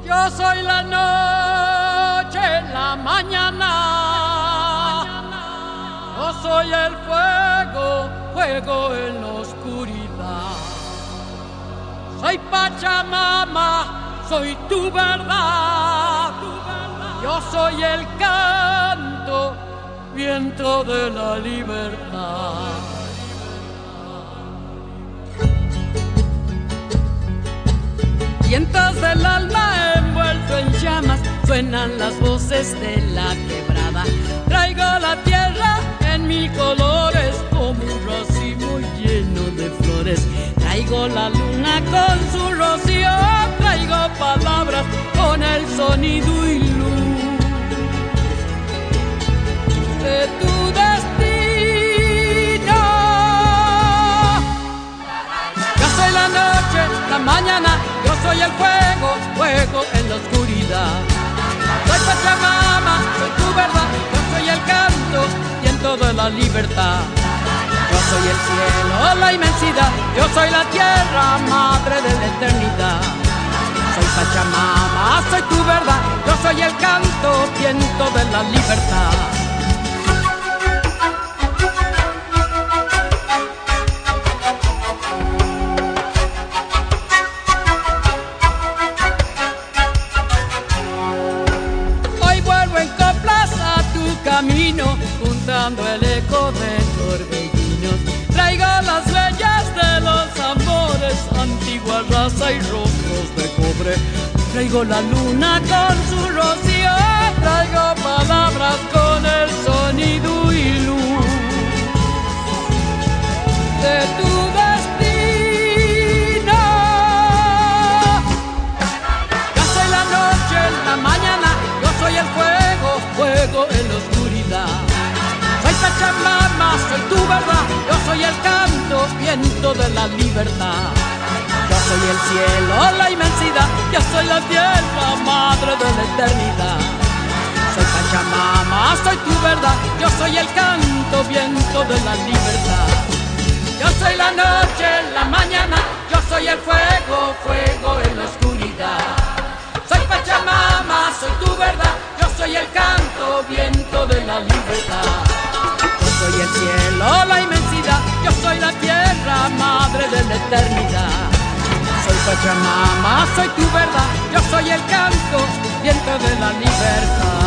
Yo soy la noche, la mañana. Yo soy el fuego, fuego en la oscuridad. Soy Pachamama, soy tu verdad. Yo soy el canto, viento de la libertad. Vientos del alma envuelto en llamas, suenan las voces de la quebrada. Traigo la tierra en mis colores como un racimo lleno de flores. Traigo la luna con su rocío, traigo palabras con el sonido y luz de tu destino. Yo soy la noche, la mañana. Yo soy el fuego, fuego en la oscuridad. Soy Pachamama, soy tu verdad. Yo soy el canto, viento de la libertad. Yo soy el cielo, la inmensidad. Yo soy la tierra, madre de la eternidad. Soy Pachamama, soy tu verdad. Yo soy el canto, viento de la libertad. Camino, juntando el eco de torbellinos. Traigo las huellas de los amores, antigua raza y rostros de cobre. Traigo la luna con su rocío, traigo palabras con el sonido y luz de tu destino. Yo soy la noche, la mañana. Yo soy el fuego, fuego en la oscuridad. Soy Pachamama, soy tu verdad. Yo soy el canto, viento de la libertad. Yo soy el cielo, la inmensidad. Yo soy la tierra, madre de la eternidad. Soy Pachamama, soy tu verdad. Yo soy el canto, viento de la libertad. Yo soy la noche, la mañana. Yo soy el fuego, fuego en la oscuridad. Soy Pachamama, soy tu verdad. Yo soy el canto, viento de la libertad. Yo soy el cielo, la inmensidad. Yo soy la tierra, madre de la eternidad. Soy Pachamama, soy tu verdad. Yo soy el canto, viento de la libertad.